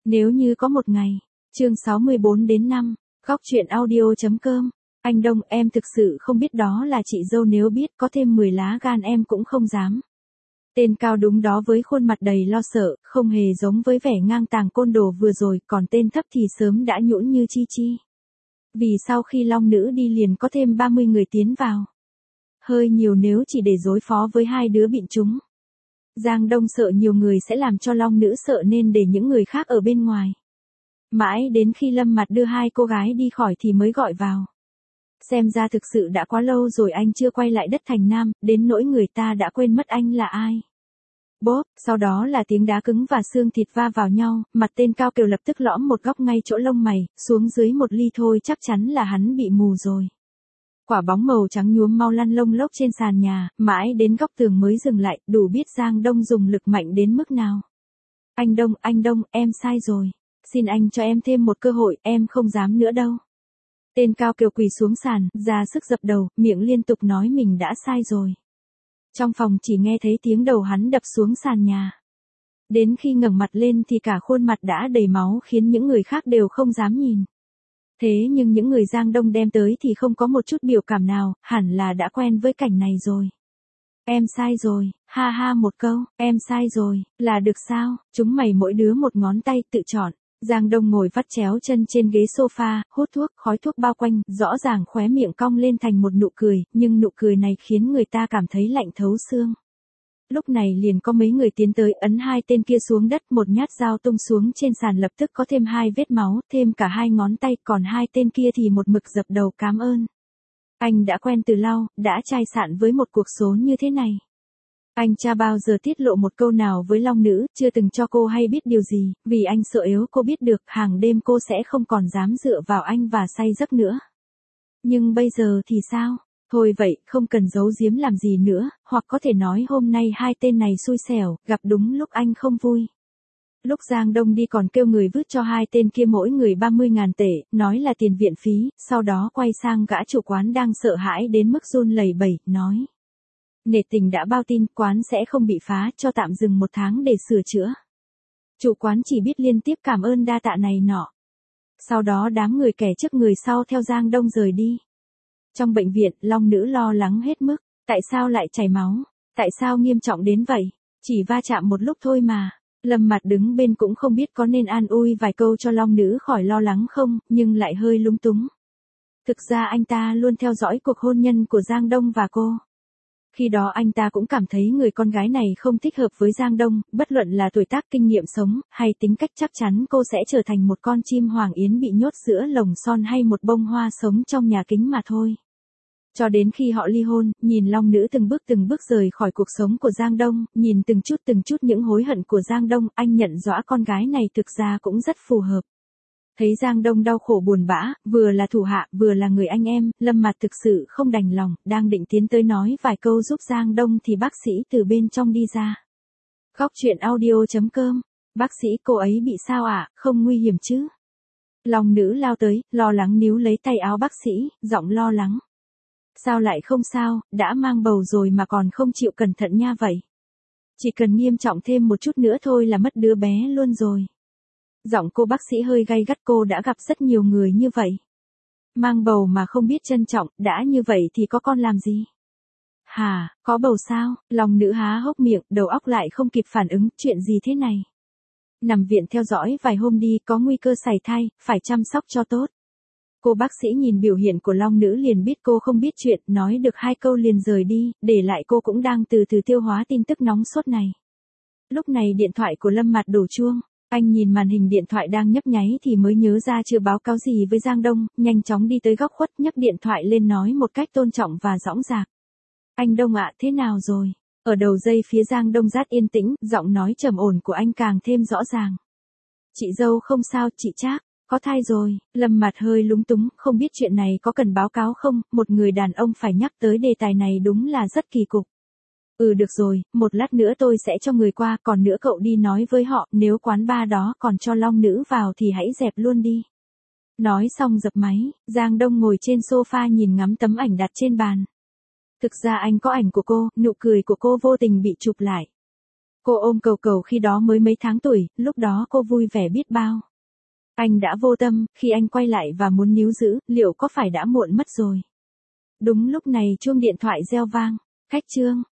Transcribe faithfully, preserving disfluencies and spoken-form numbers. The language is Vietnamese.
Nếu như có một ngày, chương sáu mươi bốn đến năm, góc truyện audio.com, anh Đông em thực sự không biết đó là chị dâu, nếu biết có thêm mười lá gan em cũng không dám. Tên cao đúng đó với khuôn mặt đầy lo sợ, không hề giống với vẻ ngang tàng côn đồ vừa rồi, còn tên thấp thì sớm đã nhũn như chi chi. Vì sau khi Long Nữ đi liền có thêm ba mươi người tiến vào. Hơi nhiều nếu chỉ để đối phó với hai đứa bịn chúng. Giang Đông sợ nhiều người sẽ làm cho Long Nữ sợ nên để những người khác ở bên ngoài. Mãi đến khi Lâm Mặt đưa hai cô gái đi khỏi thì mới gọi vào. Xem ra thực sự đã quá lâu rồi anh chưa quay lại đất Thành Nam, đến nỗi người ta đã quên mất anh là ai. Bốp, sau đó là tiếng đá cứng và xương thịt va vào nhau, mặt tên Cao Kiều lập tức lõm một góc ngay chỗ lông mày, xuống dưới một ly thôi chắc chắn là hắn bị mù rồi. Quả bóng màu trắng nhuốm mau lăn lông lốc trên sàn nhà, mãi đến góc tường mới dừng lại, đủ biết Giang Đông dùng lực mạnh đến mức nào. Anh Đông, anh Đông, em sai rồi. Xin anh cho em thêm một cơ hội, em không dám nữa đâu. Tên Cao Kiều quỳ xuống sàn, ra sức dập đầu, miệng liên tục nói mình đã sai rồi. Trong phòng chỉ nghe thấy tiếng đầu hắn đập xuống sàn nhà. Đến khi ngẩng mặt lên thì cả khuôn mặt đã đầy máu khiến những người khác đều không dám nhìn. Thế nhưng những người Giang Đông đem tới thì không có một chút biểu cảm nào, hẳn là đã quen với cảnh này rồi. Em sai rồi, ha ha một câu, em sai rồi, là được sao, chúng mày mỗi đứa một ngón tay tự chọn. Giang Đông ngồi vắt chéo chân trên ghế sofa, hút thuốc, khói thuốc bao quanh, rõ ràng khóe miệng cong lên thành một nụ cười, nhưng nụ cười này khiến người ta cảm thấy lạnh thấu xương. Lúc này liền có mấy người tiến tới ấn hai tên kia xuống đất, một nhát dao tung xuống trên sàn lập tức có thêm hai vết máu, thêm cả hai ngón tay, còn hai tên kia thì một mực dập đầu cảm ơn. Anh đã quen từ lâu, đã chai sạn với một cuộc số như thế này. Anh cha bao giờ tiết lộ một câu nào với Long Nữ, chưa từng cho cô hay biết điều gì, vì anh sợ yếu cô biết được, hàng đêm cô sẽ không còn dám dựa vào anh và say giấc nữa. Nhưng bây giờ thì sao? Thôi vậy, không cần giấu giếm làm gì nữa, hoặc có thể nói hôm nay hai tên này xui xẻo, gặp đúng lúc anh không vui. Lúc Giang Đông đi còn kêu người vứt cho hai tên kia mỗi người ba mươi ngàn tệ, nói là tiền viện phí, sau đó quay sang gã chủ quán đang sợ hãi đến mức run lẩy bẩy, nói. Nể tình đã bao tin, quán sẽ không bị phá, cho tạm dừng một tháng để sửa chữa. Chủ quán chỉ biết liên tiếp cảm ơn đa tạ này nọ. Sau đó đám người kẻ trước người sau theo Giang Đông rời đi. Trong bệnh viện, Long Nữ lo lắng hết mức, tại sao lại chảy máu, tại sao nghiêm trọng đến vậy, chỉ va chạm một lúc thôi mà. Lâm Mặt đứng bên cũng không biết có nên an ủi vài câu cho Long Nữ khỏi lo lắng không, nhưng lại hơi lúng túng. Thực ra anh ta luôn theo dõi cuộc hôn nhân của Giang Đông và cô. Khi đó anh ta cũng cảm thấy người con gái này không thích hợp với Giang Đông, bất luận là tuổi tác, kinh nghiệm sống, hay tính cách, chắc chắn cô sẽ trở thành một con chim hoàng yến bị nhốt giữa lồng son hay một bông hoa sống trong nhà kính mà thôi. Cho đến khi họ ly hôn, nhìn Long Nữ từng bước từng bước rời khỏi cuộc sống của Giang Đông, nhìn từng chút từng chút những hối hận của Giang Đông, anh nhận rõ con gái này thực ra cũng rất phù hợp. Thấy Giang Đông đau khổ buồn bã, vừa là thủ hạ, vừa là người anh em, Lâm Mặt thực sự không đành lòng, đang định tiến tới nói vài câu giúp Giang Đông thì bác sĩ từ bên trong đi ra. Góc truyện audio.com, bác sĩ, cô ấy bị sao ạ, à? Không nguy hiểm chứ? Long Nữ lao tới, lo lắng níu lấy tay áo bác sĩ, giọng lo lắng. Sao lại không sao, đã mang bầu rồi mà còn không chịu cẩn thận nha vậy. Chỉ cần nghiêm trọng thêm một chút nữa thôi là mất đứa bé luôn rồi. Giọng cô bác sĩ hơi gay gắt, cô đã gặp rất nhiều người như vậy. Mang bầu mà không biết trân trọng, đã như vậy thì có con làm gì? Hả, có bầu sao? Long Nữ há hốc miệng, đầu óc lại không kịp phản ứng, chuyện gì thế này? Nằm viện theo dõi vài hôm đi, có nguy cơ sảy thai, phải chăm sóc cho tốt. Cô bác sĩ nhìn biểu hiện của Long Nữ liền biết cô không biết chuyện, nói được hai câu liền rời đi, để lại cô cũng đang từ từ tiêu hóa tin tức nóng sốt này. Lúc này điện thoại của Lâm Mặt đổ chuông. Anh nhìn màn hình điện thoại đang nhấp nháy thì mới nhớ ra chưa báo cáo gì với Giang Đông, nhanh chóng đi tới góc khuất nhấc điện thoại lên nói một cách tôn trọng và dõng dạc. Anh Đông ạ, thế nào rồi? Ở đầu dây phía Giang Đông rát yên tĩnh, giọng nói trầm ổn của anh càng thêm rõ ràng. Chị dâu không sao, chị Trác, có thai rồi. Lâm Mặt hơi lúng túng, không biết chuyện này có cần báo cáo không, một người đàn ông phải nhắc tới đề tài này đúng là rất kỳ cục. Ừ được rồi, một lát nữa tôi sẽ cho người qua, còn nữa cậu đi nói với họ, nếu quán bar đó còn cho Long Nữ vào thì hãy dẹp luôn đi. Nói xong dập máy, Giang Đông ngồi trên sofa nhìn ngắm tấm ảnh đặt trên bàn. Thực ra anh có ảnh của cô, nụ cười của cô vô tình bị chụp lại. Cô ôm cầu cầu khi đó mới mấy tháng tuổi, lúc đó cô vui vẻ biết bao. Anh đã vô tâm, khi anh quay lại và muốn níu giữ, liệu có phải đã muộn mất rồi? Đúng lúc này chuông điện thoại reo vang. Khách Trương.